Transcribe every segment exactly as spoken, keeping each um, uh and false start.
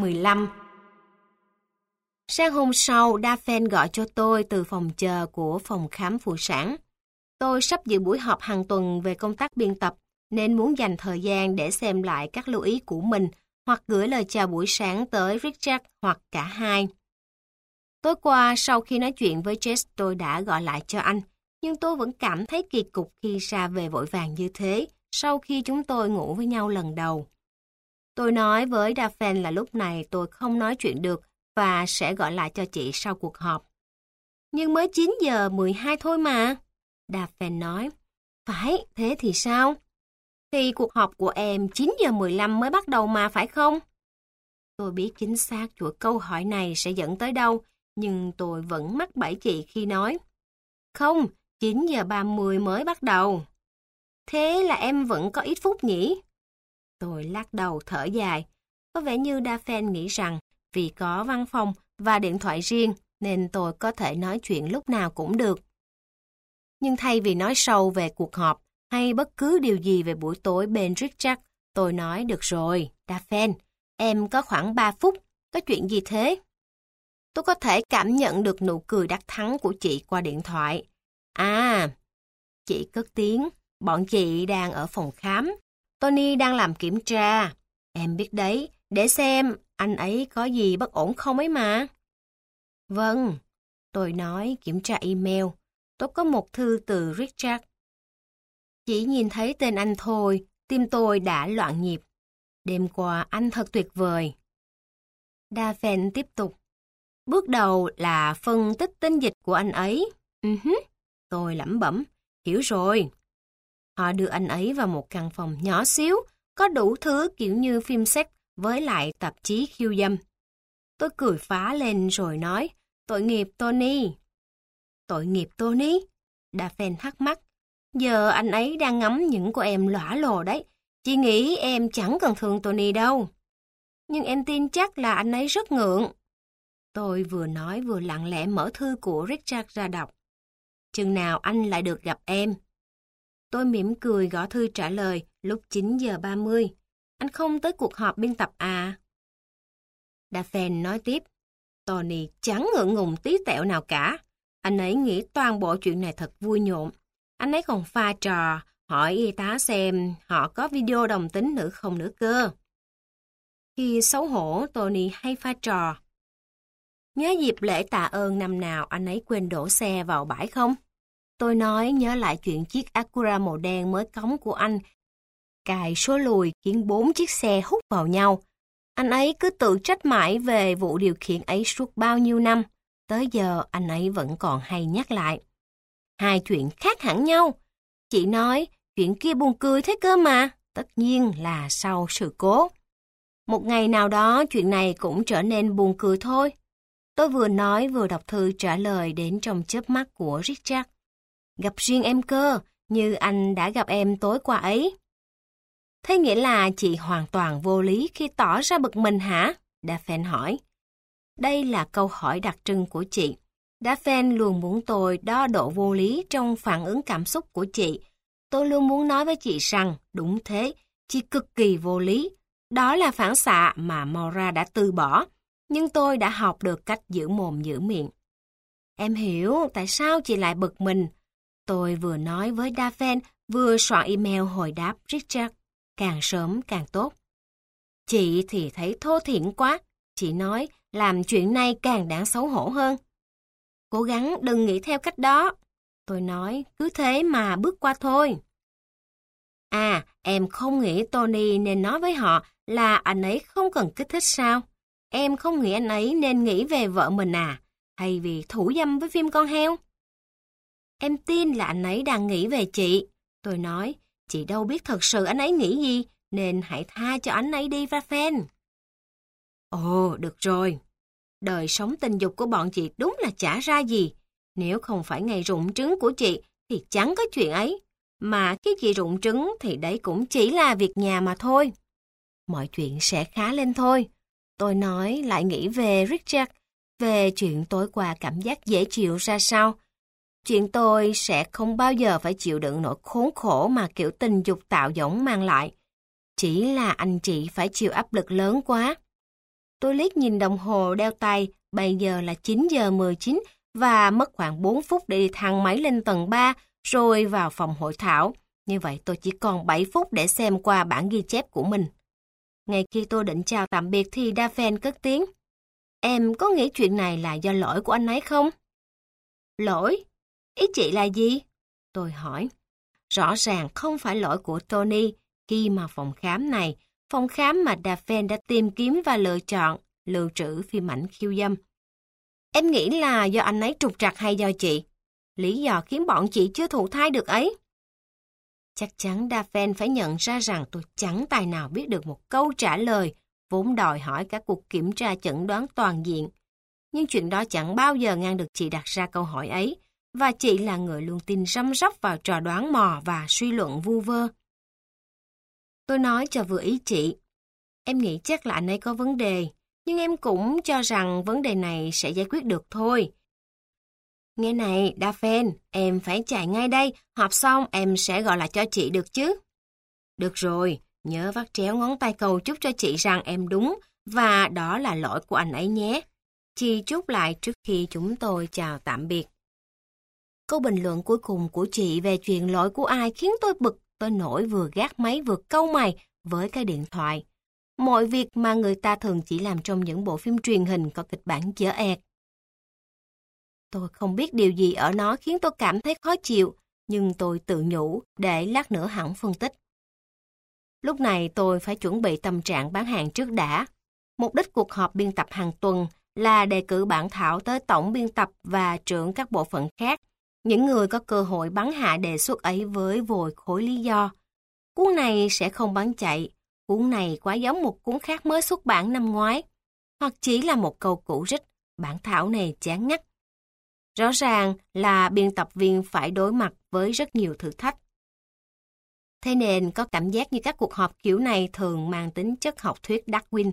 mười lăm. Sáng hôm sau, Daphne gọi cho tôi từ phòng chờ của phòng khám phụ sản. Tôi sắp dự buổi họp hàng tuần về công tác biên tập, nên muốn dành thời gian để xem lại các lưu ý của mình hoặc gửi lời chào buổi sáng tới Richard hoặc cả hai. Tối qua, sau khi nói chuyện với Jess, tôi đã gọi lại cho anh, nhưng tôi vẫn cảm thấy kỳ cục khi ra về vội vàng như thế sau khi chúng tôi ngủ với nhau lần đầu. Tôi nói với Daphne là lúc này tôi không nói chuyện được và sẽ gọi lại cho chị sau cuộc họp. Nhưng mới chín giờ mười hai thôi mà. Daphne nói. Phải, thế thì sao? Thì cuộc họp của em chín giờ mười lăm mới bắt đầu mà phải không? Tôi biết chính xác chuỗi câu hỏi này sẽ dẫn tới đâu, nhưng tôi vẫn mắc bẫy chị khi nói. Không, chín giờ ba mươi mới bắt đầu. Thế là em vẫn có ít phút nhỉ? Tôi lắc đầu thở dài. Có vẻ như Daphne nghĩ rằng vì có văn phòng và điện thoại riêng nên tôi có thể nói chuyện lúc nào cũng được. Nhưng thay vì nói sâu về cuộc họp hay bất cứ điều gì về buổi tối bên Richard, tôi nói được rồi, Daphne, em có khoảng ba phút, có chuyện gì thế? Tôi có thể cảm nhận được nụ cười đắc thắng của chị qua điện thoại. À, chị cất tiếng, bọn chị đang ở phòng khám. Tony đang làm kiểm tra. Em biết đấy, để xem anh ấy có gì bất ổn không ấy mà. Vâng, tôi nói kiểm tra email. Tôi có một thư từ Richard. Chỉ nhìn thấy tên anh thôi, tim tôi đã loạn nhịp. Đêm qua anh thật tuyệt vời. Daphne tiếp tục. Bước đầu là phân tích tinh dịch của anh ấy. Uh-huh. Tôi lẩm bẩm. Hiểu rồi. Họ đưa anh ấy vào một căn phòng nhỏ xíu, có đủ thứ kiểu như phim sex với lại tạp chí khiêu dâm. Tôi cười phá lên rồi nói, tội nghiệp Tony. Tội nghiệp Tony? Daphne thắc mắc. Giờ anh ấy đang ngắm những của em lõa lồ đấy. Chị nghĩ em chẳng cần thương Tony đâu. Nhưng em tin chắc là anh ấy rất ngượng. Tôi vừa nói vừa lặng lẽ mở thư của Richard ra đọc. Chừng nào anh lại được gặp em? Tôi mỉm cười gõ thư trả lời lúc chín giờ ba mươi. Anh không tới cuộc họp biên tập à? Daphne nói tiếp. Tony chẳng ngượng ngùng tí tẹo nào cả. Anh ấy nghĩ toàn bộ chuyện này thật vui nhộn. Anh ấy còn pha trò, hỏi y tá xem họ có video đồng tính nữ không nữa cơ. Khi xấu hổ, Tony hay pha trò. Nhớ dịp lễ tạ ơn năm nào anh ấy quên đổ xe vào bãi không? Tôi nói nhớ lại chuyện chiếc Acura màu đen mới cống của anh cài số lùi khiến bốn chiếc xe hút vào nhau. Anh ấy cứ tự trách mãi về vụ điều khiển ấy suốt bao nhiêu năm. Tới giờ anh ấy vẫn còn hay nhắc lại. Hai chuyện khác hẳn nhau. Chị nói chuyện kia buồn cười thế cơ mà. Tất nhiên là sau sự cố. Một ngày nào đó chuyện này cũng trở nên buồn cười thôi. Tôi vừa nói vừa đọc thư trả lời đến trong chớp mắt của Richard. Gặp riêng em cơ, như anh đã gặp em tối qua ấy. Thế nghĩa là chị hoàn toàn vô lý khi tỏ ra bực mình hả? Daphne hỏi. Đây là câu hỏi đặc trưng của chị. Daphne luôn muốn tôi đo độ vô lý trong phản ứng cảm xúc của chị. Tôi luôn muốn nói với chị rằng, đúng thế, chị cực kỳ vô lý. Đó là phản xạ mà Maura đã từ bỏ, nhưng tôi đã học được cách giữ mồm giữ miệng. Em hiểu tại sao chị lại bực mình. Tôi vừa nói với Daphne, vừa soạn email hồi đáp Richard, càng sớm càng tốt. Chị thì thấy thô thiển quá, chị nói làm chuyện này càng đáng xấu hổ hơn. Cố gắng đừng nghĩ theo cách đó. Tôi nói cứ thế mà bước qua thôi. À, em không nghĩ Tony nên nói với họ là anh ấy không cần kích thích sao? Em không nghĩ anh ấy nên nghĩ về vợ mình à? Hay vì thủ dâm với phim con heo? Em tin là anh ấy đang nghĩ về chị. Tôi nói, chị đâu biết thật sự anh ấy nghĩ gì, nên hãy tha cho anh ấy đi Daphne. Ồ, được rồi. Đời sống tình dục của bọn chị đúng là chả ra gì. Nếu không phải ngày rụng trứng của chị thì chẳng có chuyện ấy. Mà khi chị rụng trứng thì đấy cũng chỉ là việc nhà mà thôi. Mọi chuyện sẽ khá lên thôi. Tôi nói lại nghĩ về Richard, về chuyện tối qua cảm giác dễ chịu ra sao. Chuyện tôi sẽ không bao giờ phải chịu đựng nỗi khốn khổ mà kiểu tình dục tạo giống mang lại. Chỉ là anh chị phải chịu áp lực lớn quá. Tôi liếc nhìn đồng hồ đeo tay, bây giờ là chín giờ mười chín và mất khoảng bốn phút để đi thang máy lên tầng ba rồi vào phòng hội thảo. Như vậy tôi chỉ còn bảy phút để xem qua bản ghi chép của mình. Ngay khi tôi định chào tạm biệt thì Daphne cất tiếng. Em có nghĩ chuyện này là do lỗi của anh ấy không? Lỗi? Ý chị là gì? Tôi hỏi. Rõ ràng không phải lỗi của Tony khi mà phòng khám này, phòng khám mà Daphne đã tìm kiếm và lựa chọn, lưu trữ phim ảnh khiêu dâm. Em nghĩ là do anh ấy trục trặc hay do chị? Lý do khiến bọn chị chưa thụ thai được ấy. Chắc chắn Daphne phải nhận ra rằng tôi chẳng tài nào biết được một câu trả lời vốn đòi hỏi các cuộc kiểm tra chẩn đoán toàn diện. Nhưng chuyện đó chẳng bao giờ ngăn được chị đặt ra câu hỏi ấy, và chị là người luôn tin răm rắp vào trò đoán mò và suy luận vu vơ. Tôi nói cho vừa ý chị. Em nghĩ chắc là anh ấy có vấn đề, nhưng em cũng cho rằng vấn đề này sẽ giải quyết được thôi. Nghe này, Daphne, em phải chạy ngay đây, họp xong em sẽ gọi lại cho chị được chứ? Được rồi, nhớ vắt chéo ngón tay cầu chúc cho chị rằng em đúng, và đó là lỗi của anh ấy nhé. Chị chúc lại trước khi chúng tôi chào tạm biệt. Câu bình luận cuối cùng của chị về chuyện lỗi của ai khiến tôi bực tới nỗi vừa gác máy vừa cau mày với cái điện thoại. Mọi việc mà người ta thường chỉ làm trong những bộ phim truyền hình có kịch bản dở ẹt. Tôi không biết điều gì ở nó khiến tôi cảm thấy khó chịu, nhưng tôi tự nhủ để lát nữa hẳn phân tích. Lúc này tôi phải chuẩn bị tâm trạng bán hàng trước đã. Mục đích cuộc họp biên tập hàng tuần là đề cử bản thảo tới tổng biên tập và trưởng các bộ phận khác, những người có cơ hội bắn hạ đề xuất ấy với vội khối lý do. Cuốn này sẽ không bán chạy, cuốn này quá giống một cuốn khác mới xuất bản năm ngoái, hoặc chỉ là một câu cũ rích, bản thảo này chán ngắt. Rõ ràng là biên tập viên phải đối mặt với rất nhiều thử thách. Thế nên có cảm giác như các cuộc họp kiểu này thường mang tính chất học thuyết Darwin.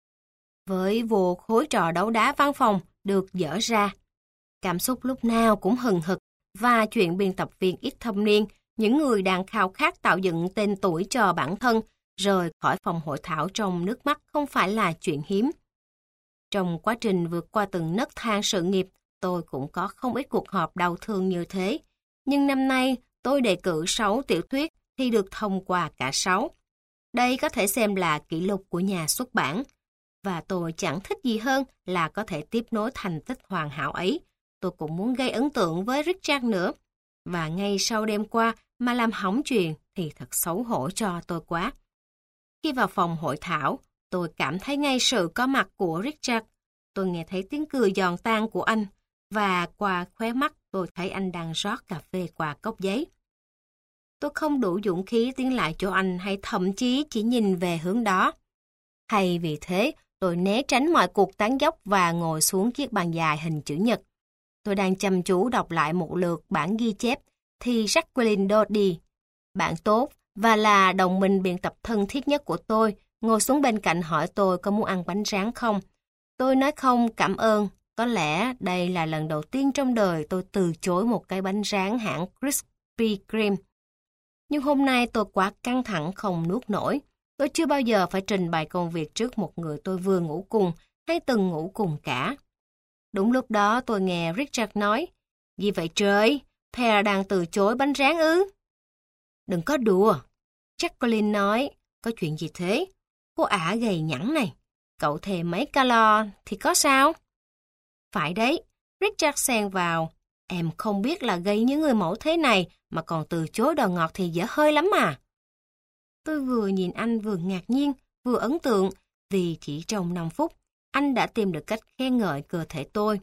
Với vô khối trò đấu đá văn phòng được dở ra, cảm xúc lúc nào cũng hừng hực, và chuyện biên tập viên ít thâm niên, những người đang khao khát tạo dựng tên tuổi cho bản thân, rời khỏi phòng hội thảo trong nước mắt không phải là chuyện hiếm. Trong quá trình vượt qua từng nấc thang sự nghiệp, tôi cũng có không ít cuộc họp đau thương như thế. Nhưng năm nay, tôi đề cử sáu tiểu thuyết thì được thông qua cả sáu. Đây có thể xem là kỷ lục của nhà xuất bản. Và tôi chẳng thích gì hơn là có thể tiếp nối thành tích hoàn hảo ấy. Tôi cũng muốn gây ấn tượng với Richard nữa. Và ngay sau đêm qua mà làm hỏng chuyện thì thật xấu hổ cho tôi quá. Khi vào phòng hội thảo, tôi cảm thấy ngay sự có mặt của Richard. Tôi nghe thấy tiếng cười giòn tan của anh, và qua khóe mắt tôi thấy anh đang rót cà phê qua cốc giấy. Tôi không đủ dũng khí tiến lại chỗ anh hay thậm chí chỉ nhìn về hướng đó. Hay vì thế, tôi né tránh mọi cuộc tán dóc và ngồi xuống chiếc bàn dài hình chữ nhật. Tôi đang chăm chú đọc lại một lượt bản ghi chép thì Jacqueline Doty, bạn tốt và là đồng minh biên tập thân thiết nhất của tôi, ngồi xuống bên cạnh hỏi tôi có muốn ăn bánh rán không. Tôi nói không, cảm ơn. Có lẽ đây là lần đầu tiên trong đời tôi từ chối một cái bánh rán hãng Krispy Kreme. Nhưng hôm nay tôi quá căng thẳng không nuốt nổi. Tôi chưa bao giờ phải trình bày công việc trước một người tôi vừa ngủ cùng hay từng ngủ cùng cả. Đúng lúc đó tôi nghe Richard nói, gì vậy trời, Pear đang từ chối bánh rán ư? Đừng có đùa. Jacqueline nói, có chuyện gì thế? Cô ả gầy nhẵn này, cậu thèm mấy calo thì có sao? Phải đấy, Richard xen vào, em không biết là gây những người mẫu thế này mà còn từ chối đồ ngọt thì dở hơi lắm mà. Tôi vừa nhìn anh vừa ngạc nhiên, vừa ấn tượng, vì chỉ trong năm phút, anh đã tìm được cách khen ngợi cơ thể tôi.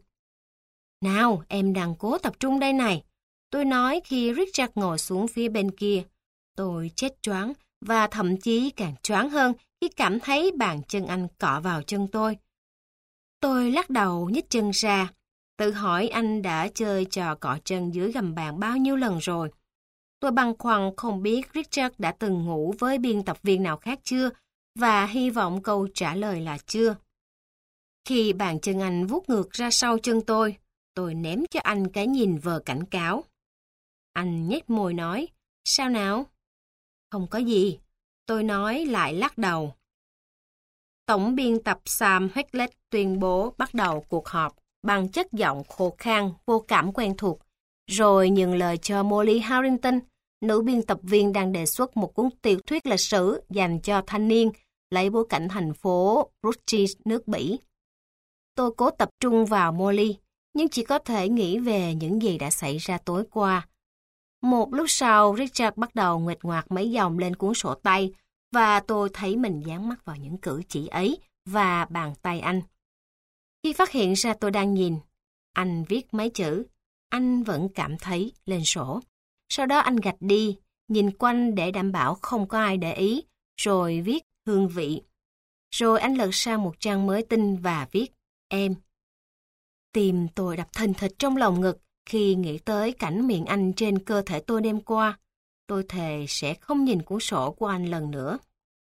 Nào, em đang cố tập trung đây này. Tôi nói khi Richard ngồi xuống phía bên kia. Tôi chết choáng và thậm chí càng choáng hơn khi cảm thấy bàn chân anh cọ vào chân tôi. Tôi lắc đầu nhích chân ra, tự hỏi anh đã chơi trò cọ chân dưới gầm bàn bao nhiêu lần rồi. Tôi băn khoăn không biết Richard đã từng ngủ với biên tập viên nào khác chưa, và hy vọng câu trả lời là chưa. Khi bàn chân anh vuốt ngược ra sau chân tôi, tôi ném cho anh cái nhìn vờ cảnh cáo. Anh nhếch môi nói, sao nào? Không có gì. Tôi nói lại lắc đầu. Tổng biên tập Sam Hecklet tuyên bố bắt đầu cuộc họp bằng chất giọng khô khan, vô cảm quen thuộc, rồi nhường lời cho Molly Harrington, nữ biên tập viên đang đề xuất một cuốn tiểu thuyết lịch sử dành cho thanh niên, lấy bối cảnh thành phố Bruges, nước Bỉ. Tôi cố tập trung vào Molly, nhưng chỉ có thể nghĩ về những gì đã xảy ra tối qua. Một lúc sau, Richard bắt đầu nguệch ngoạc mấy dòng lên cuốn sổ tay, và tôi thấy mình dán mắt vào những cử chỉ ấy và bàn tay anh. Khi phát hiện ra tôi đang nhìn, anh viết mấy chữ, anh vẫn cảm thấy lên sổ. Sau đó anh gạch đi, nhìn quanh để đảm bảo không có ai để ý, rồi viết hương vị. Rồi anh lật sang một trang mới tinh và viết em. Tim tôi đập thình thịch trong lòng ngực khi nghĩ tới cảnh miệng anh trên cơ thể tôi đêm qua. Tôi thề sẽ không nhìn cuốn sổ của anh lần nữa.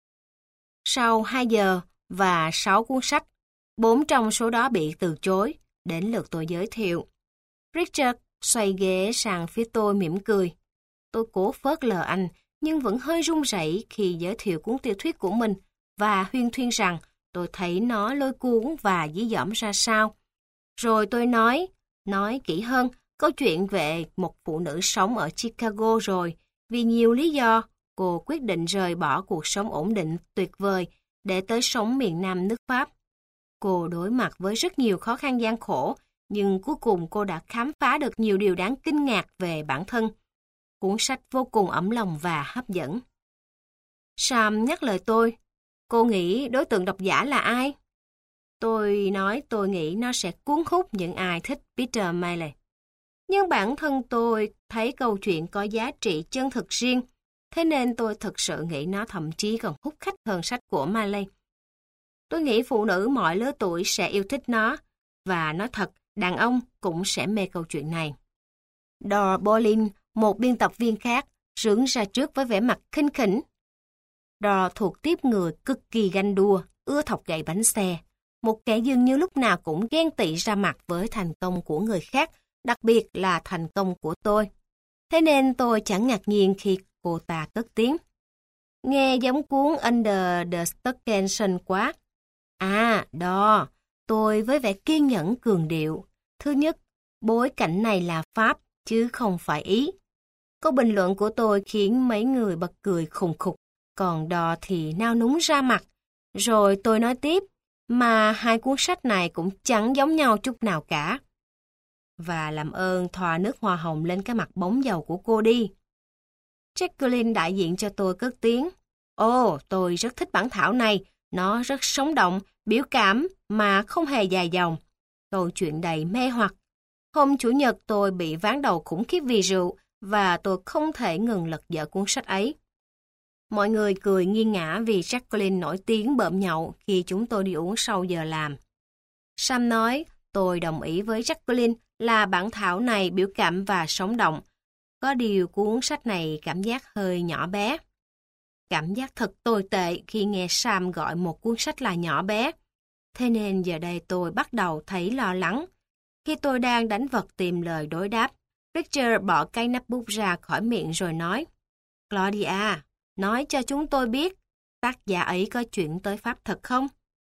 Sau hai giờ và sáu cuốn sách, bốn trong số đó bị từ chối, đến lượt tôi giới thiệu. Richard xoay ghế sang phía tôi mỉm cười. Tôi cố phớt lờ anh, nhưng vẫn hơi run rẩy khi giới thiệu cuốn tiểu thuyết của mình và huyên thuyên rằng tôi thấy nó lôi cuốn và dí dỏm ra sao. Rồi tôi nói, nói kỹ hơn, câu chuyện về một phụ nữ sống ở Chicago rồi. Vì nhiều lý do, cô quyết định rời bỏ cuộc sống ổn định tuyệt vời để tới sống miền Nam nước Pháp. Cô đối mặt với rất nhiều khó khăn gian khổ, nhưng cuối cùng cô đã khám phá được nhiều điều đáng kinh ngạc về bản thân. Cuốn sách vô cùng ấm lòng và hấp dẫn. Sam nhắc lời tôi, cô nghĩ đối tượng độc giả là ai? Tôi nói tôi nghĩ nó sẽ cuốn hút những ai thích Peter Mayle. Nhưng bản thân tôi thấy câu chuyện có giá trị chân thực riêng, thế nên tôi thực sự nghĩ nó thậm chí còn hút khách hơn sách của Mayle. Tôi nghĩ phụ nữ mọi lứa tuổi sẽ yêu thích nó, và nói thật, đàn ông cũng sẽ mê câu chuyện này. Dor Bolin, một biên tập viên khác, rướn ra trước với vẻ mặt khinh khỉnh. Dor thuộc tiếp người cực kỳ ganh đua, ưa thọc gậy bánh xe, một kẻ dường như lúc nào cũng ghen tị ra mặt với thành công của người khác, đặc biệt là thành công của tôi. Thế nên tôi chẳng ngạc nhiên khi cô ta cất tiếng. Nghe giống cuốn Under the Stockenson quá. À, đó, tôi với vẻ kiên nhẫn cường điệu. Thứ nhất, bối cảnh này là Pháp, chứ không phải Ý. Câu bình luận của tôi khiến mấy người bật cười khùng khục, còn Đò thì nao núng ra mặt. Rồi tôi nói tiếp, mà hai cuốn sách này cũng chẳng giống nhau chút nào cả. Và làm ơn thoa nước hoa hồng lên cái mặt bóng dầu của cô đi. Jacqueline đại diện cho tôi cất tiếng. Ồ, tôi rất thích bản thảo này, nó rất sống động, biểu cảm mà không hề dài dòng. Câu chuyện đầy mê hoặc. Hôm Chủ nhật tôi bị ván đầu khủng khiếp vì rượu và tôi không thể ngừng lật dở cuốn sách ấy. Mọi người cười nghiêng ngã vì Jacqueline nổi tiếng bợm nhậu khi chúng tôi đi uống sau giờ làm. Sam nói, tôi đồng ý với Jacqueline là bản thảo này biểu cảm và sống động. Có điều cuốn sách này cảm giác hơi nhỏ bé. Cảm giác thật tồi tệ khi nghe Sam gọi một cuốn sách là nhỏ bé. Thế nên giờ đây tôi bắt đầu thấy lo lắng. Khi tôi đang đánh vật tìm lời đối đáp, Richard bỏ cái nắp bút ra khỏi miệng rồi nói, Claudia, nói cho chúng tôi biết, tác giả ấy có chuyển tới Pháp thật không?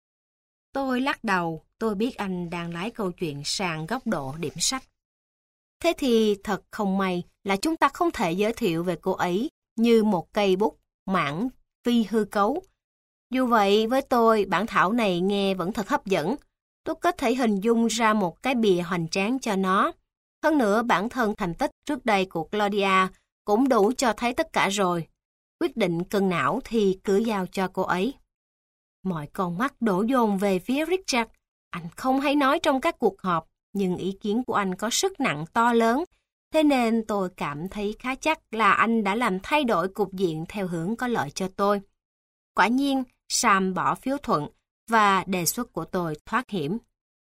Tôi lắc đầu, tôi biết anh đang lái câu chuyện sang góc độ điểm sách. Thế thì thật không may là chúng ta không thể giới thiệu về cô ấy như một cây bút mảng phi hư cấu. Dù vậy, với tôi, bản thảo này nghe vẫn thật hấp dẫn. Tôi có thể hình dung ra một cái bìa hoành tráng cho nó. Hơn nữa, bản thân thành tích trước đây của Claudia cũng đủ cho thấy tất cả rồi. Quyết định cân não thì cứ giao cho cô ấy. Mọi con mắt đổ dồn về phía Richard. Anh không hay nói trong các cuộc họp, nhưng ý kiến của anh có sức nặng to lớn. Thế nên tôi cảm thấy khá chắc là anh đã làm thay đổi cục diện theo hướng có lợi cho tôi. Quả nhiên, Sam bỏ phiếu thuận và đề xuất của tôi thoát hiểm.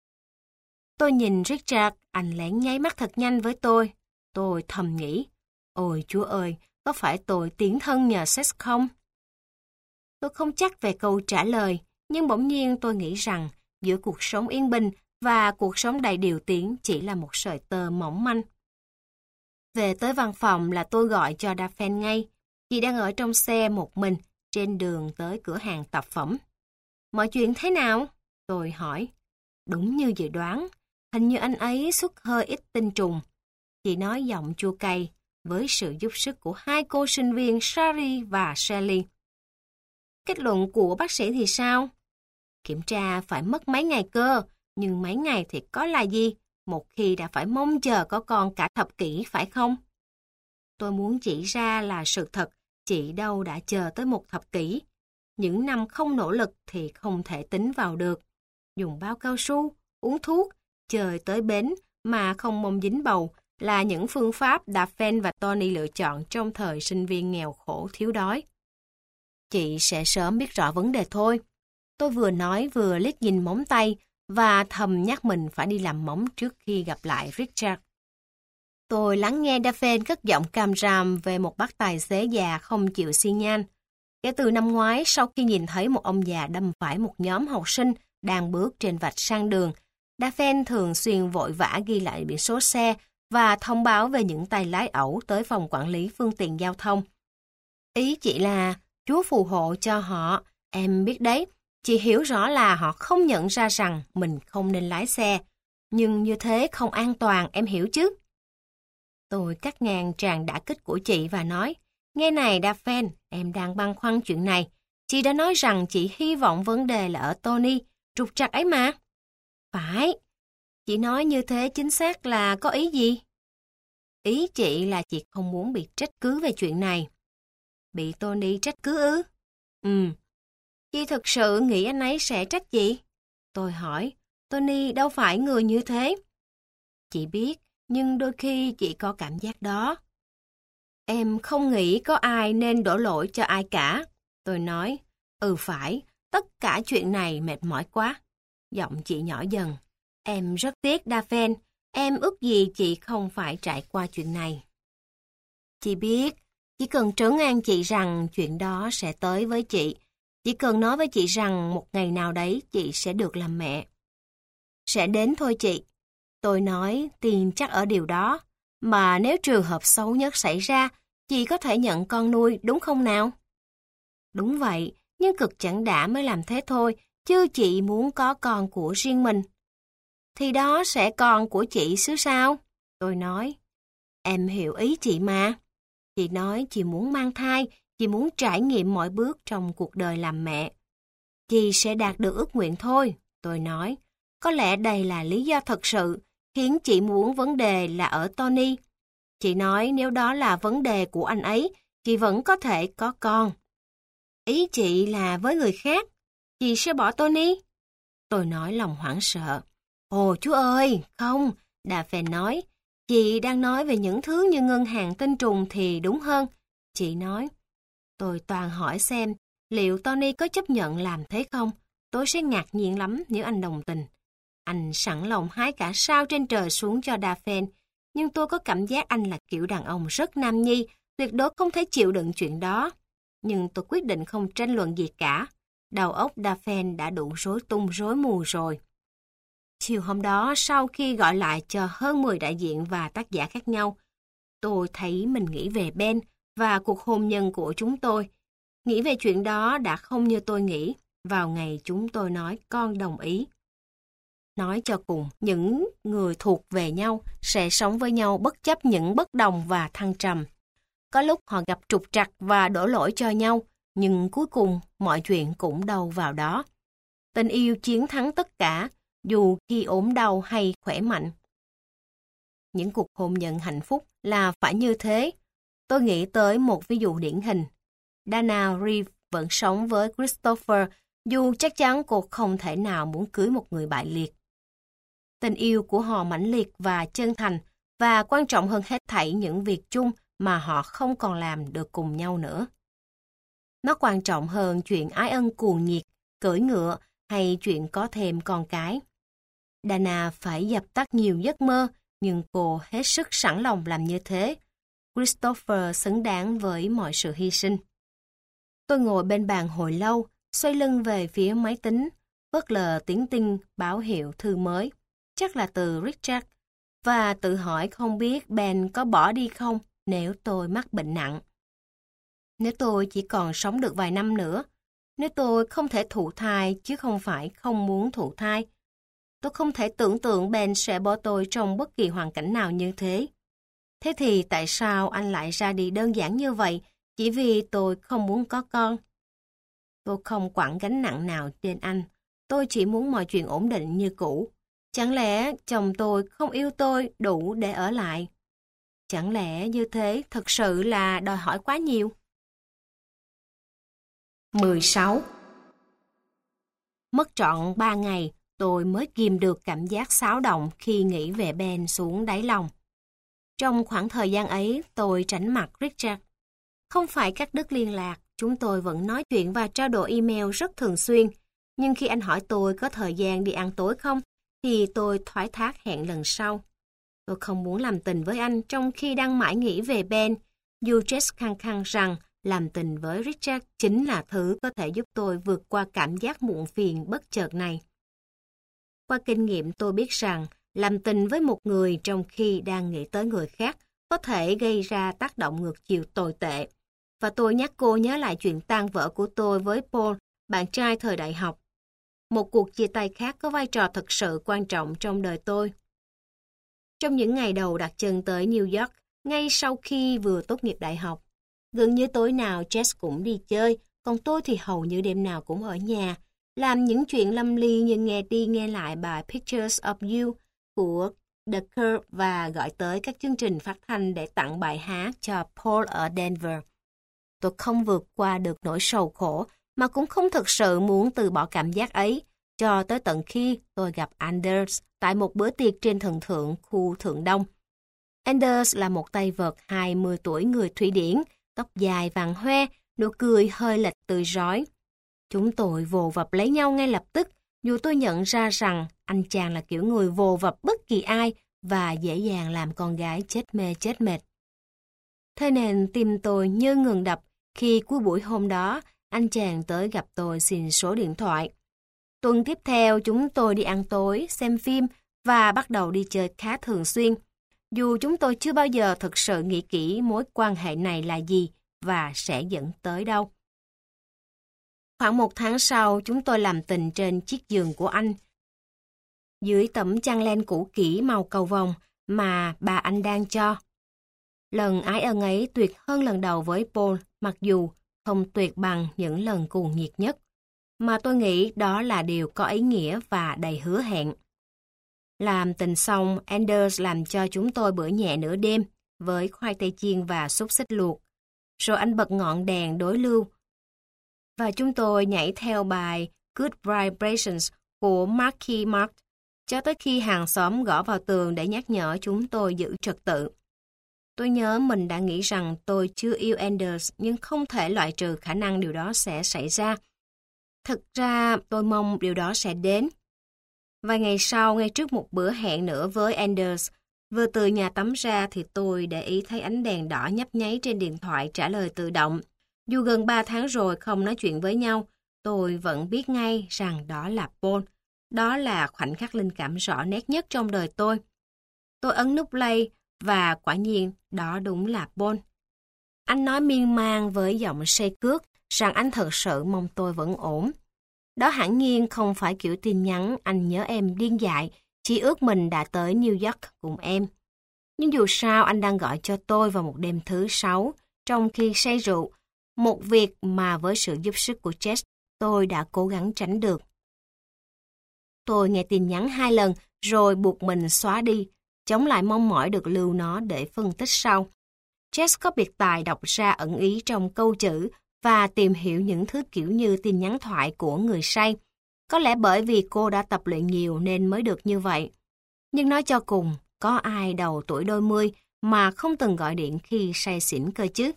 Tôi nhìn Richard, anh lén nháy mắt thật nhanh với tôi. Tôi thầm nghĩ, ôi Chúa ơi, có phải tôi tiến thân nhờ sex không? Tôi không chắc về câu trả lời, nhưng bỗng nhiên tôi nghĩ rằng giữa cuộc sống yên bình và cuộc sống đầy điều tiếng chỉ là một sợi tơ mỏng manh. Về tới văn phòng là tôi gọi cho Daphne ngay. Chị đang ở trong xe một mình, trên đường tới cửa hàng tạp phẩm. mọi chuyện thế nào? Tôi hỏi. Đúng như dự đoán, hình như anh ấy xuất hơi ít tinh trùng. Chị nói giọng chua cay, với sự giúp sức của hai cô sinh viên Shari và Sally. Kết luận của bác sĩ thì sao? Kiểm tra phải mất mấy ngày cơ, nhưng mấy ngày thì có là gì, một khi đã phải mong chờ có con cả thập kỷ phải không? Tôi muốn chỉ ra là sự thật, chị đâu đã chờ tới một thập kỷ. Những năm không nỗ lực thì không thể tính vào được. Dùng bao cao su, uống thuốc, chờ tới bến mà không mong dính bầu là những phương pháp Daphne và Tony lựa chọn trong thời sinh viên nghèo khổ thiếu đói. Chị sẽ sớm biết rõ vấn đề thôi. Tôi vừa nói vừa liếc nhìn móng tay và thầm nhắc mình phải đi làm móng trước khi gặp lại Richard. Tôi lắng nghe Daphne cất giọng cam ràm về một bác tài xế già không chịu xi nhan. Kể từ năm ngoái, sau khi nhìn thấy một ông già đâm phải một nhóm học sinh đang bước trên vạch sang đường, Daphne thường xuyên vội vã ghi lại biển số xe và thông báo về những tay lái ẩu tới phòng quản lý phương tiện giao thông. Ý chị là, Chúa phù hộ cho họ, em biết đấy, chị hiểu rõ là họ không nhận ra rằng mình không nên lái xe, nhưng như thế không an toàn, em hiểu chứ? Tôi cắt ngang tràng đả kích của chị và nói, nghe này Daphne, em đang băn khoăn chuyện này. Chị đã nói rằng chị hy vọng vấn đề là ở Tony, trục trặc ấy mà. Phải. Chị nói như thế chính xác là có ý gì? Ý chị là chị không muốn bị trách cứ về chuyện này. Bị Tony trách cứ ư? Ừ. Chị thực sự nghĩ anh ấy sẽ trách chị? Tôi hỏi, Tony đâu phải người như thế. Chị biết, nhưng đôi khi chị có cảm giác đó. Em không nghĩ có ai nên đổ lỗi cho ai cả. Tôi nói, ừ phải, tất cả chuyện này mệt mỏi quá. Giọng chị nhỏ dần. Em rất tiếc Daphne, em ước gì chị không phải trải qua chuyện này. Chị biết, chỉ cần trấn an chị rằng chuyện đó sẽ tới với chị. Chỉ cần nói với chị rằng một ngày nào đấy chị sẽ được làm mẹ. Sẽ đến thôi chị. Tôi nói tin chắc ở điều đó. Mà nếu trường hợp xấu nhất xảy ra, chị có thể nhận con nuôi đúng không nào? Đúng vậy, nhưng cực chẳng đã mới làm thế thôi, chứ chị muốn có con của riêng mình. Thì đó sẽ con của chị xứ sao? Tôi nói. Em hiểu ý chị mà. Chị nói chị muốn mang thai, chị muốn trải nghiệm mọi bước trong cuộc đời làm mẹ. Chị sẽ đạt được ước nguyện thôi, tôi nói. Có lẽ đây là lý do thật sự khiến chị muốn vấn đề là ở Tony. Chị nói nếu đó là vấn đề của anh ấy, chị vẫn có thể có con. Ý chị là với người khác, chị sẽ bỏ Tony? Tôi nói lòng hoảng sợ. Ồ chú ơi, không, Daphne nói. Chị đang nói về những thứ như ngân hàng tinh trùng thì đúng hơn. Chị nói, tôi toàn hỏi xem liệu Tony có chấp nhận làm thế không? Tôi sẽ ngạc nhiên lắm nếu anh đồng tình. Anh sẵn lòng hái cả sao trên trời xuống cho Daphne, nhưng tôi có cảm giác anh là kiểu đàn ông rất nam nhi, tuyệt đối không thể chịu đựng chuyện đó. Nhưng tôi quyết định không tranh luận gì cả. Đầu óc Daphne đã đủ rối tung rối mù rồi. Chiều hôm đó, sau khi gọi lại cho hơn mười đại diện và tác giả khác nhau, tôi thấy mình nghĩ về Ben và cuộc hôn nhân của chúng tôi. Nghĩ về chuyện đó đã không như tôi nghĩ vào ngày chúng tôi nói con đồng ý. Nói cho cùng, những người thuộc về nhau sẽ sống với nhau bất chấp những bất đồng và thăng trầm. Có lúc họ gặp trục trặc và đổ lỗi cho nhau, nhưng cuối cùng mọi chuyện cũng đâu vào đó. Tình yêu chiến thắng tất cả, dù khi ốm đau hay khỏe mạnh. Những cuộc hôn nhân hạnh phúc là phải như thế. Tôi nghĩ tới một ví dụ điển hình. Dana Reeve vẫn sống với Christopher, dù chắc chắn cô không thể nào muốn cưới một người bại liệt. Tình yêu của họ mãnh liệt và chân thành, và quan trọng hơn hết thảy những việc chung mà họ không còn làm được cùng nhau nữa. Nó quan trọng hơn chuyện ái ân cuồng nhiệt, cưỡi ngựa hay chuyện có thêm con cái. Dana phải dập tắt nhiều giấc mơ, nhưng cô hết sức sẵn lòng làm như thế. Christopher xứng đáng với mọi sự hy sinh. Tôi ngồi bên bàn hồi lâu, xoay lưng về phía máy tính, phớt lờ tiếng tinh báo hiệu thư mới, chắc là từ Richard, và tự hỏi không biết Ben có bỏ đi không nếu tôi mắc bệnh nặng. Nếu tôi chỉ còn sống được vài năm nữa, nếu tôi không thể thụ thai chứ không phải không muốn thụ thai. Tôi không thể tưởng tượng Ben sẽ bỏ tôi trong bất kỳ hoàn cảnh nào như thế. Thế thì tại sao anh lại ra đi đơn giản như vậy chỉ vì tôi không muốn có con? Tôi không quẳng gánh nặng nào trên anh. Tôi chỉ muốn mọi chuyện ổn định như cũ. Chẳng lẽ chồng tôi không yêu tôi đủ để ở lại? Chẳng lẽ như thế thật sự là đòi hỏi quá nhiều? mười sáu. Mất trọn ba ngày, tôi mới kìm được cảm giác xáo động khi nghĩ về Ben xuống đáy lòng. Trong khoảng thời gian ấy, tôi tránh mặt Richard. Không phải cắt đứt liên lạc, chúng tôi vẫn nói chuyện và trao đổi email rất thường xuyên. Nhưng khi anh hỏi tôi có thời gian đi ăn tối không, thì tôi thoái thác hẹn lần sau. Tôi không muốn làm tình với anh trong khi đang mãi nghĩ về Ben, dù Jess khăng khăng rằng làm tình với Richard chính là thứ có thể giúp tôi vượt qua cảm giác muộn phiền bất chợt này. Qua kinh nghiệm tôi biết rằng làm tình với một người trong khi đang nghĩ tới người khác có thể gây ra tác động ngược chiều tồi tệ. Và tôi nhắc cô nhớ lại chuyện tan vỡ của tôi với Paul, bạn trai thời đại học. Một cuộc chia tay khác có vai trò thực sự quan trọng trong đời tôi. Trong những ngày đầu đặt chân tới New York, ngay sau khi vừa tốt nghiệp đại học, gần như tối nào Jess cũng đi chơi, còn tôi thì hầu như đêm nào cũng ở nhà, làm những chuyện lâm ly như nghe đi nghe lại bài Pictures of You của The Curve và gọi tới các chương trình phát thanh để tặng bài hát cho Paul ở Denver. Tôi không vượt qua được nỗi sầu khổ mà cũng không thực sự muốn từ bỏ cảm giác ấy, cho tới tận khi tôi gặp Anders tại một bữa tiệc trên thần thượng khu Thượng Đông. Anders là một tay vợt hai mươi tuổi người Thụy Điển, tóc dài vàng hoe, nụ cười hơi lệch tươi rói. Chúng tôi vồ vập lấy nhau ngay lập tức, dù tôi nhận ra rằng anh chàng là kiểu người vồ vập bất kỳ ai và dễ dàng làm con gái chết mê chết mệt. Thế nên tim tôi như ngừng đập khi cuối buổi hôm đó anh chàng tới gặp tôi xin số điện thoại. Tuần tiếp theo chúng tôi đi ăn tối, xem phim và bắt đầu đi chơi khá thường xuyên. Dù chúng tôi chưa bao giờ thực sự nghĩ kỹ mối quan hệ này là gì và sẽ dẫn tới đâu. Khoảng một tháng sau, chúng tôi làm tình trên chiếc giường của anh, dưới tấm chăn len cũ kỹ màu cầu vồng mà bà anh đang cho. Lần ái ân ấy tuyệt hơn lần đầu với Paul, mặc dù không tuyệt bằng những lần cuồng nhiệt nhất, mà tôi nghĩ đó là điều có ý nghĩa và đầy hứa hẹn. Làm tình xong, Anders làm cho chúng tôi bữa nhẹ nửa đêm với khoai tây chiên và xúc xích luộc. Rồi anh bật ngọn đèn đối lưu và chúng tôi nhảy theo bài Good Vibrations của Marky Mark cho tới khi hàng xóm gõ vào tường để nhắc nhở chúng tôi giữ trật tự. Tôi nhớ mình đã nghĩ rằng tôi chưa yêu Anders nhưng không thể loại trừ khả năng điều đó sẽ xảy ra. Thực ra tôi mong điều đó sẽ đến. Vài ngày sau, ngay trước một bữa hẹn nữa với Anders, vừa từ nhà tắm ra thì tôi để ý thấy ánh đèn đỏ nhấp nháy trên điện thoại trả lời tự động. Dù gần ba tháng rồi không nói chuyện với nhau, tôi vẫn biết ngay rằng đó là Paul. Đó là khoảnh khắc linh cảm rõ nét nhất trong đời tôi. Tôi ấn nút play và quả nhiên đó đúng là Paul. Anh nói miên man với giọng say cước rằng anh thật sự mong tôi vẫn ổn. Đó hẳn nhiên không phải kiểu tin nhắn anh nhớ em điên dại, chỉ ước mình đã tới New York cùng em. Nhưng dù sao anh đang gọi cho tôi vào một đêm thứ sáu, trong khi say rượu, một việc mà với sự giúp sức của Jess, tôi đã cố gắng tránh được. Tôi nghe tin nhắn hai lần rồi buộc mình xóa đi, chống lại mong mỏi được lưu nó để phân tích sau. Jess có biệt tài đọc ra ẩn ý trong câu chữ và tìm hiểu những thứ kiểu như tin nhắn thoại của người say. Có lẽ bởi vì cô đã tập luyện nhiều nên mới được như vậy. Nhưng nói cho cùng, có ai đầu tuổi đôi mươi mà không từng gọi điện khi say xỉn cơ chứ?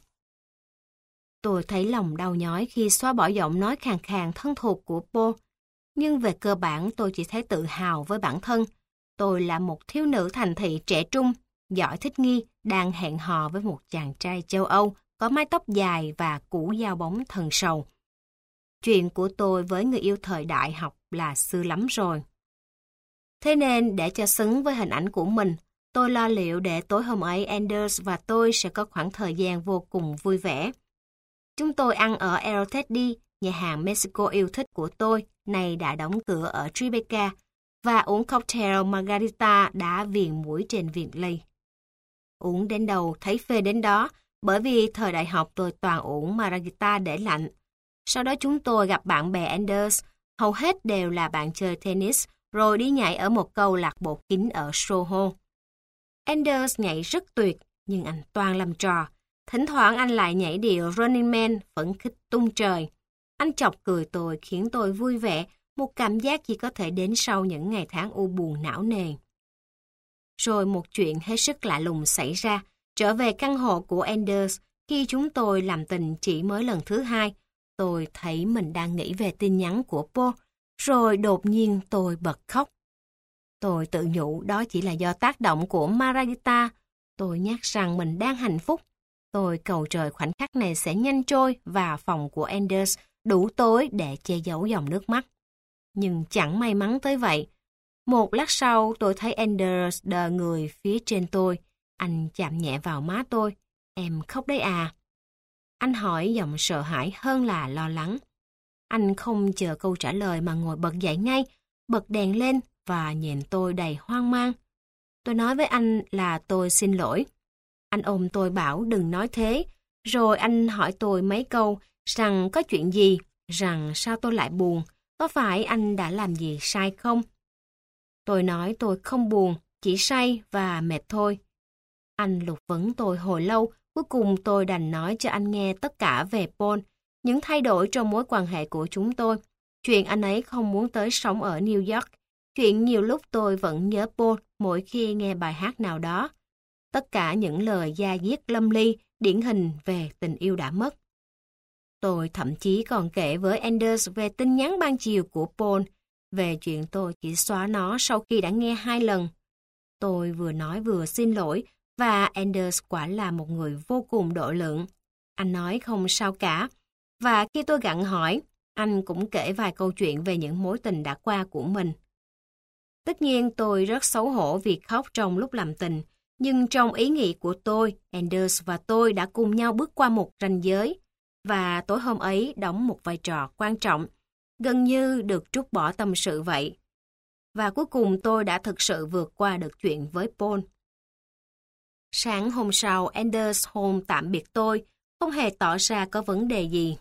Tôi thấy lòng đau nhói khi xóa bỏ giọng nói khàn khàn thân thuộc của Paul. Nhưng về cơ bản tôi chỉ thấy tự hào với bản thân. Tôi là một thiếu nữ thành thị trẻ trung, giỏi thích nghi, đang hẹn hò với một chàng trai châu Âu có mái tóc dài và củ dao bóng thần sầu. Chuyện của tôi với người yêu thời đại học là xưa lắm rồi. Thế nên để cho xứng với hình ảnh của mình, tôi lo liệu để tối hôm ấy Anders và tôi sẽ có khoảng thời gian vô cùng vui vẻ. Chúng tôi ăn ở El Teddy, nhà hàng Mexico yêu thích của tôi, nay đã đóng cửa ở Tribeca, và uống cocktail margarita đã viền mũi trên viền ly. Uống đến đâu thấy phê đến đó, bởi vì thời đại học tôi toàn uống margarita để lạnh. Sau đó chúng tôi gặp bạn bè Anders, hầu hết đều là bạn chơi tennis, rồi đi nhảy ở một câu lạc bộ kín ở Soho. Anders nhảy rất tuyệt, nhưng anh toàn làm trò. Thỉnh thoảng anh lại nhảy điệu Running Man phấn khích tung trời. Anh chọc cười tôi khiến tôi vui vẻ, một cảm giác chỉ có thể đến sau những ngày tháng u buồn não nề. Rồi một chuyện hết sức lạ lùng xảy ra, trở về căn hộ của Anders khi chúng tôi làm tình chỉ mới lần thứ hai. Tôi thấy mình đang nghĩ về tin nhắn của Paul, rồi đột nhiên tôi bật khóc. Tôi tự nhủ đó chỉ là do tác động của margarita. Tôi nhắc rằng mình đang hạnh phúc. Tôi cầu trời khoảnh khắc này sẽ nhanh trôi và phòng của Anders đủ tối để che giấu dòng nước mắt. Nhưng chẳng may mắn tới vậy. Một lát sau tôi thấy Anders đờ người phía trên tôi. Anh chạm nhẹ vào má tôi. Em khóc đấy à? Anh hỏi giọng sợ hãi hơn là lo lắng. Anh không chờ câu trả lời mà ngồi bật dậy ngay, bật đèn lên và nhìn tôi đầy hoang mang. Tôi nói với anh là tôi xin lỗi. Anh ôm tôi bảo đừng nói thế, rồi anh hỏi tôi mấy câu rằng có chuyện gì, rằng sao tôi lại buồn, có phải anh đã làm gì sai không? Tôi nói tôi không buồn, chỉ say và mệt thôi. Anh lục vấn tôi hồi lâu, cuối cùng tôi đành nói cho anh nghe tất cả về Paul, những thay đổi trong mối quan hệ của chúng tôi, chuyện anh ấy không muốn tới sống ở New York, chuyện nhiều lúc tôi vẫn nhớ Paul mỗi khi nghe bài hát nào đó. Tất cả những lời da diết lâm ly, điển hình về tình yêu đã mất. Tôi thậm chí còn kể với Anders về tin nhắn ban chiều của Paul, về chuyện tôi chỉ xóa nó sau khi đã nghe hai lần. Tôi vừa nói vừa xin lỗi, và Anders quả là một người vô cùng độ lượng. Anh nói không sao cả, và khi tôi gặng hỏi, anh cũng kể vài câu chuyện về những mối tình đã qua của mình. Tất nhiên tôi rất xấu hổ vì khóc trong lúc làm tình, nhưng trong ý nghĩ của tôi, Anders và tôi đã cùng nhau bước qua một ranh giới, và tối hôm ấy đóng một vai trò quan trọng, gần như được trút bỏ tâm sự vậy. Và cuối cùng tôi đã thực sự vượt qua được chuyện với Paul. Sáng hôm sau, Anders hôn tạm biệt tôi, không hề tỏ ra có vấn đề gì.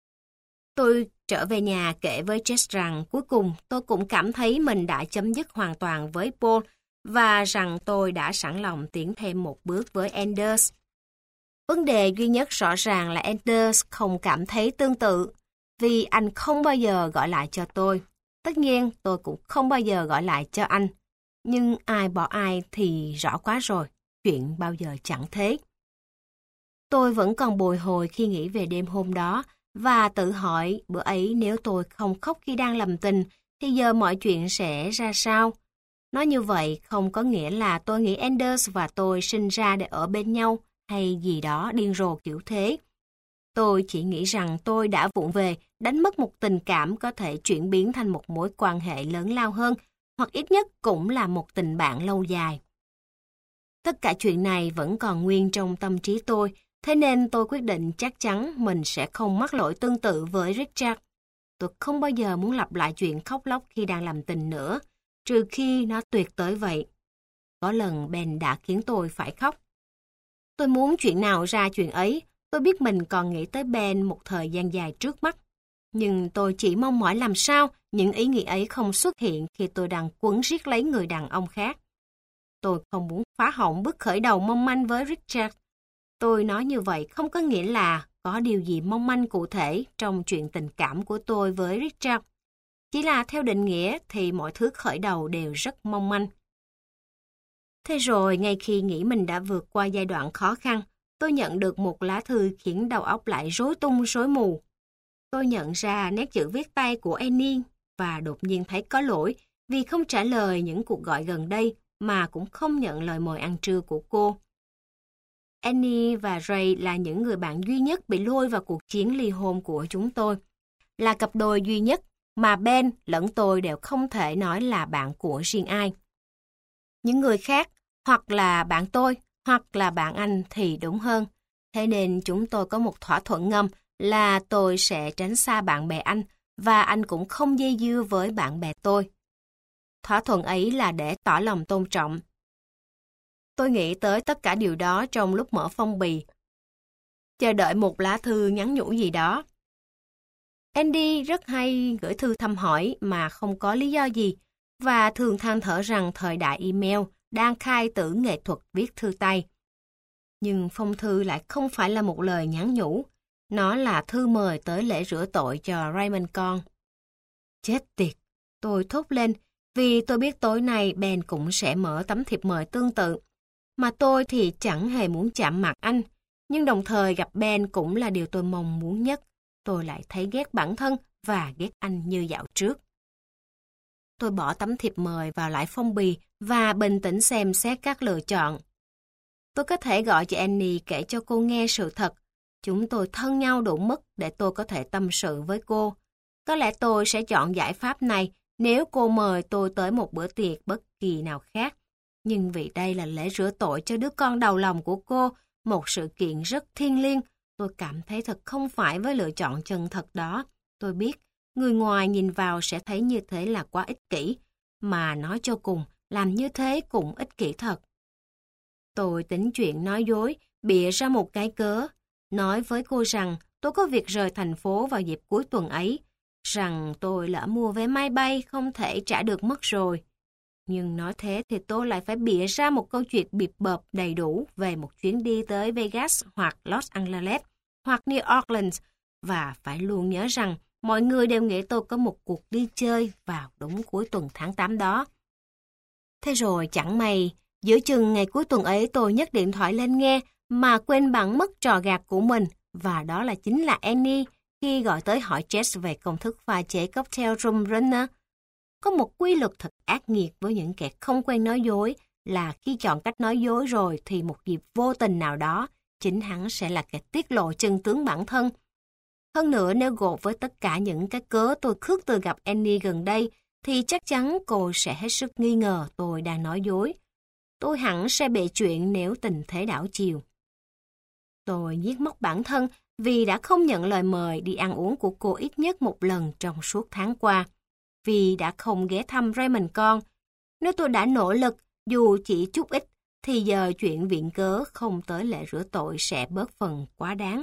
Tôi trở về nhà kể với Jess rằng cuối cùng tôi cũng cảm thấy mình đã chấm dứt hoàn toàn với Paul và rằng tôi đã sẵn lòng tiến thêm một bước với Anders. Vấn đề duy nhất rõ ràng là Anders không cảm thấy tương tự, vì anh không bao giờ gọi lại cho tôi. Tất nhiên tôi cũng không bao giờ gọi lại cho anh. Nhưng ai bỏ ai thì rõ quá rồi, chuyện bao giờ chẳng thế. Tôi vẫn còn bồi hồi khi nghĩ về đêm hôm đó, và tự hỏi bữa ấy nếu tôi không khóc khi đang làm tình, thì giờ mọi chuyện sẽ ra sao? Nói như vậy không có nghĩa là tôi nghĩ Anders và tôi sinh ra để ở bên nhau hay gì đó điên rồ kiểu thế. Tôi chỉ nghĩ rằng tôi đã vụng về, đánh mất một tình cảm có thể chuyển biến thành một mối quan hệ lớn lao hơn, hoặc ít nhất cũng là một tình bạn lâu dài. Tất cả chuyện này vẫn còn nguyên trong tâm trí tôi, thế nên tôi quyết định chắc chắn mình sẽ không mắc lỗi tương tự với Richard. Tôi không bao giờ muốn lặp lại chuyện khóc lóc khi đang làm tình nữa, trừ khi nó tuyệt tới vậy. Có lần Ben đã khiến tôi phải khóc. Tôi muốn chuyện nào ra chuyện ấy, tôi biết mình còn nghĩ tới Ben một thời gian dài trước mắt. Nhưng tôi chỉ mong mỏi làm sao những ý nghĩ ấy không xuất hiện khi tôi đang quấn riết lấy người đàn ông khác. Tôi không muốn phá hỏng bước khởi đầu mong manh với Richard. Tôi nói như vậy không có nghĩa là có điều gì mong manh cụ thể trong chuyện tình cảm của tôi với Richard. Chỉ là theo định nghĩa thì mọi thứ khởi đầu đều rất mong manh. Thế rồi, ngay khi nghĩ mình đã vượt qua giai đoạn khó khăn, tôi nhận được một lá thư khiến đầu óc lại rối tung rối mù. Tôi nhận ra nét chữ viết tay của Annie và đột nhiên thấy có lỗi vì không trả lời những cuộc gọi gần đây mà cũng không nhận lời mời ăn trưa của cô. Annie và Ray là những người bạn duy nhất bị lôi vào cuộc chiến ly hôn của chúng tôi. Là cặp đôi duy nhất mà Ben lẫn tôi đều không thể nói là bạn của riêng ai. Những người khác, hoặc là bạn tôi, hoặc là bạn anh thì đúng hơn. Thế nên chúng tôi có một thỏa thuận ngầm là tôi sẽ tránh xa bạn bè anh và anh cũng không dây dưa với bạn bè tôi. Thỏa thuận ấy là để tỏ lòng tôn trọng. Tôi nghĩ tới tất cả điều đó trong lúc mở phong bì, chờ đợi một lá thư nhắn nhủ gì đó. Andy rất hay gửi thư thăm hỏi mà không có lý do gì, và thường than thở rằng thời đại email đang khai tử nghệ thuật viết thư tay. Nhưng phong thư lại không phải là một lời nhắn nhủ, nó là thư mời tới lễ rửa tội cho Raymond con. Chết tiệt, tôi thốt lên, vì tôi biết tối nay Ben cũng sẽ mở tấm thiệp mời tương tự. Mà tôi thì chẳng hề muốn chạm mặt anh, nhưng đồng thời gặp Ben cũng là điều tôi mong muốn nhất. Tôi lại thấy ghét bản thân và ghét anh như dạo trước. Tôi bỏ tấm thiệp mời vào lại phong bì và bình tĩnh xem xét các lựa chọn. Tôi có thể gọi cho Annie kể cho cô nghe sự thật. Chúng tôi thân nhau đủ mức để tôi có thể tâm sự với cô. Có lẽ tôi sẽ chọn giải pháp này nếu cô mời tôi tới một bữa tiệc bất kỳ nào khác. Nhưng vì đây là lễ rửa tội cho đứa con đầu lòng của cô, một sự kiện rất thiêng liêng, tôi cảm thấy thật không phải với lựa chọn chân thật đó. Tôi biết, người ngoài nhìn vào sẽ thấy như thế là quá ích kỷ, mà nói cho cùng, làm như thế cũng ích kỷ thật. Tôi tính chuyện nói dối, bịa ra một cái cớ, nói với cô rằng tôi có việc rời thành phố vào dịp cuối tuần ấy, rằng tôi lỡ mua vé máy bay không thể trả được mất rồi. Nhưng nói thế thì tôi lại phải bịa ra một câu chuyện bịp bợp đầy đủ về một chuyến đi tới Vegas hoặc Los Angeles hoặc New Orleans, và phải luôn nhớ rằng mọi người đều nghĩ tôi có một cuộc đi chơi vào đúng cuối tuần tháng tám đó. Thế rồi chẳng may, giữa chừng ngày cuối tuần ấy tôi nhấc điện thoại lên nghe mà quên bẵng mất trò gạt của mình, và đó là chính là Annie khi gọi tới hỏi Jess về công thức pha chế cocktail rum runner. Có một quy luật thật ác nghiệt với những kẻ không quen nói dối là khi chọn cách nói dối rồi thì một dịp vô tình nào đó, chính hắn sẽ là kẻ tiết lộ chân tướng bản thân. Hơn nữa, nếu gộp với tất cả những cái cớ tôi khước từ gặp Annie gần đây, thì chắc chắn cô sẽ hết sức nghi ngờ tôi đang nói dối. Tôi hẳn sẽ bệ chuyện nếu tình thế đảo chiều. Tôi nhiếc móc bản thân vì đã không nhận lời mời đi ăn uống của cô ít nhất một lần trong suốt tháng qua, vì đã không ghé thăm Raymond con. Nếu tôi đã nỗ lực, dù chỉ chút ít, thì giờ chuyện viện cớ không tới lễ rửa tội sẽ bớt phần quá đáng.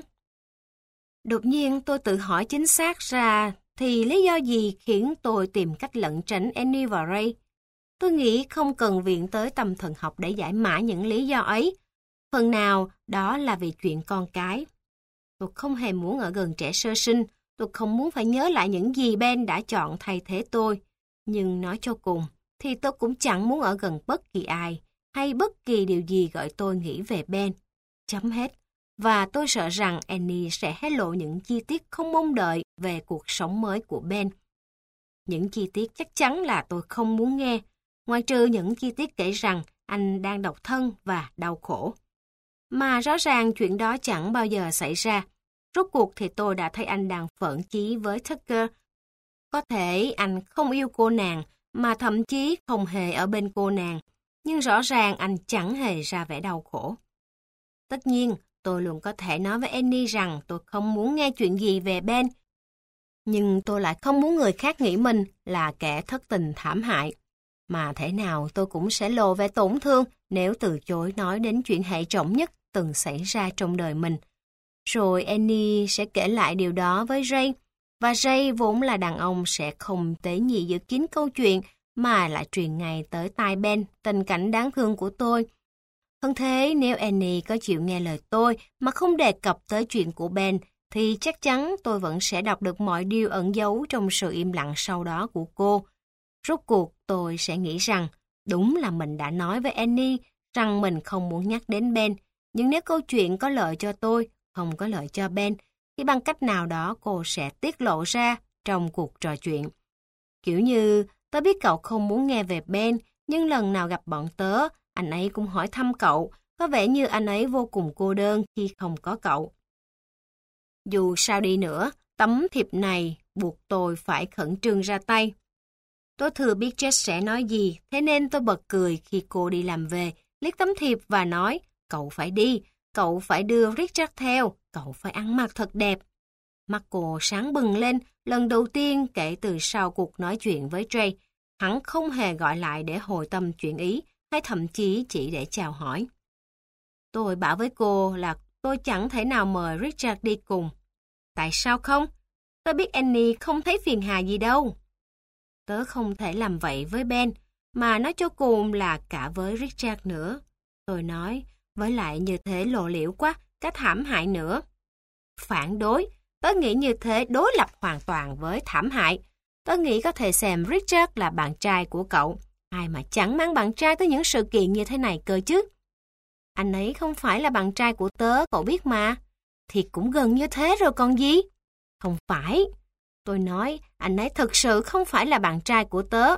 Đột nhiên tôi tự hỏi chính xác ra thì lý do gì khiến tôi tìm cách lẩn tránh Annie và Ray. Tôi nghĩ không cần viện tới tâm thần học để giải mã những lý do ấy. Phần nào đó là vì chuyện con cái. Tôi không hề muốn ở gần trẻ sơ sinh, tôi không muốn phải nhớ lại những gì Ben đã chọn thay thế tôi. Nhưng nói cho cùng, thì tôi cũng chẳng muốn ở gần bất kỳ ai, hay bất kỳ điều gì gọi tôi nghĩ về Ben. Chấm hết. Và tôi sợ rằng Annie sẽ hé lộ những chi tiết không mong đợi về cuộc sống mới của Ben. Những chi tiết chắc chắn là tôi không muốn nghe, ngoại trừ những chi tiết kể rằng anh đang độc thân và đau khổ. Mà rõ ràng chuyện đó chẳng bao giờ xảy ra. Rốt cuộc thì tôi đã thấy anh đang phẫn chí với Tucker. Có thể anh không yêu cô nàng, mà thậm chí không hề ở bên cô nàng. Nhưng rõ ràng anh chẳng hề ra vẻ đau khổ. Tất nhiên, tôi luôn có thể nói với Annie rằng tôi không muốn nghe chuyện gì về Ben. Nhưng tôi lại không muốn người khác nghĩ mình là kẻ thất tình thảm hại. Mà thế nào tôi cũng sẽ lộ vẻ tổn thương nếu từ chối nói đến chuyện hệ trọng nhất từng xảy ra trong đời mình. Rồi Annie sẽ kể lại điều đó với Ray. Và Ray vốn là đàn ông sẽ không tế nhị giữ kín câu chuyện mà lại truyền ngay tới tai Ben tình cảnh đáng thương của tôi. Hơn thế, nếu Annie có chịu nghe lời tôi mà không đề cập tới chuyện của Ben, thì chắc chắn tôi vẫn sẽ đọc được mọi điều ẩn giấu trong sự im lặng sau đó của cô. Rốt cuộc tôi sẽ nghĩ rằng đúng là mình đã nói với Annie rằng mình không muốn nhắc đến Ben, nhưng nếu câu chuyện có lợi cho tôi, không có lợi cho Ben, thì bằng cách nào đó cô sẽ tiết lộ ra trong cuộc trò chuyện. Kiểu như, tớ biết cậu không muốn nghe về Ben, nhưng lần nào gặp bọn tớ, anh ấy cũng hỏi thăm cậu, có vẻ như anh ấy vô cùng cô đơn khi không có cậu. Dù sao đi nữa, tấm thiệp này buộc tôi phải khẩn trương ra tay. Tôi thừa biết Jess sẽ nói gì, thế nên tôi bật cười khi cô đi làm về, liếc tấm thiệp và nói, cậu phải đi, cậu phải đưa Richard theo, cậu phải ăn mặc thật đẹp. Mắt cô sáng bừng lên, lần đầu tiên kể từ sau cuộc nói chuyện với Jay. Hắn không hề gọi lại để hồi tâm chuyển ý, hay thậm chí chỉ để chào hỏi. Tôi bảo với cô là tôi chẳng thể nào mời Richard đi cùng. Tại sao không? Tôi biết Annie không thấy phiền hà gì đâu. Tớ không thể làm vậy với Ben, mà nói cho cùng là cả với Richard nữa. Tôi nói, với lại như thế lộ liễu quá, cách hãm hại nữa. Phản đối, tớ nghĩ như thế đối lập hoàn toàn với thảm hại. Tớ nghĩ có thể xem Richard là bạn trai của cậu. Ai mà chẳng mang bạn trai tới những sự kiện như thế này cơ chứ. Anh ấy không phải là bạn trai của tớ, cậu biết mà. Thì cũng gần như thế rồi còn gì. Không phải. Tôi nói, anh ấy thực sự không phải là bạn trai của tớ.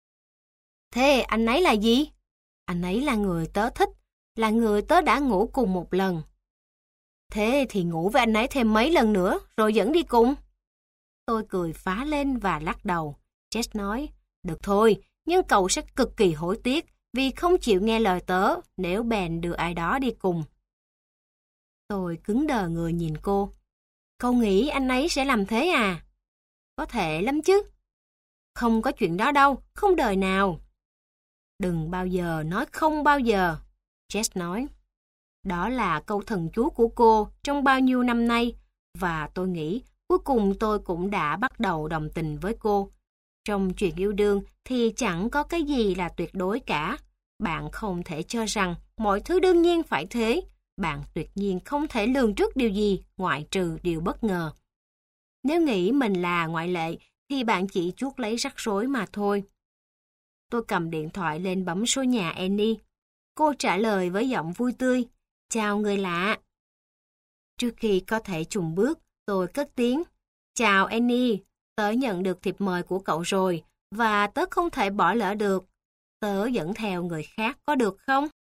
Thế anh ấy là gì? Anh ấy là người tớ thích, là người tớ đã ngủ cùng một lần. Thế thì ngủ với anh ấy thêm mấy lần nữa, rồi dẫn đi cùng. Tôi cười phá lên và lắc đầu. Jess nói, được thôi, nhưng cậu sẽ cực kỳ hối tiếc vì không chịu nghe lời tớ nếu Ben đưa ai đó đi cùng. Tôi cứng đờ người nhìn cô. Cậu nghĩ anh ấy sẽ làm thế à? Có thể lắm chứ. Không có chuyện đó đâu, không đời nào. Đừng bao giờ nói không bao giờ, Jess nói. Đó là câu thần chú của cô trong bao nhiêu năm nay, và tôi nghĩ cuối cùng tôi cũng đã bắt đầu đồng tình với cô. Trong chuyện yêu đương thì chẳng có cái gì là tuyệt đối cả. Bạn không thể cho rằng mọi thứ đương nhiên phải thế. Bạn tuyệt nhiên không thể lường trước điều gì ngoại trừ điều bất ngờ. Nếu nghĩ mình là ngoại lệ thì bạn chỉ chuốc lấy rắc rối mà thôi. Tôi cầm điện thoại lên bấm số nhà Annie. Cô trả lời với giọng vui tươi. Chào người lạ. Trước khi có thể chùng bước, tôi cất tiếng. Chào Annie, tớ nhận được thiệp mời của cậu rồi, và tớ không thể bỏ lỡ được. Tớ dẫn theo người khác có được không?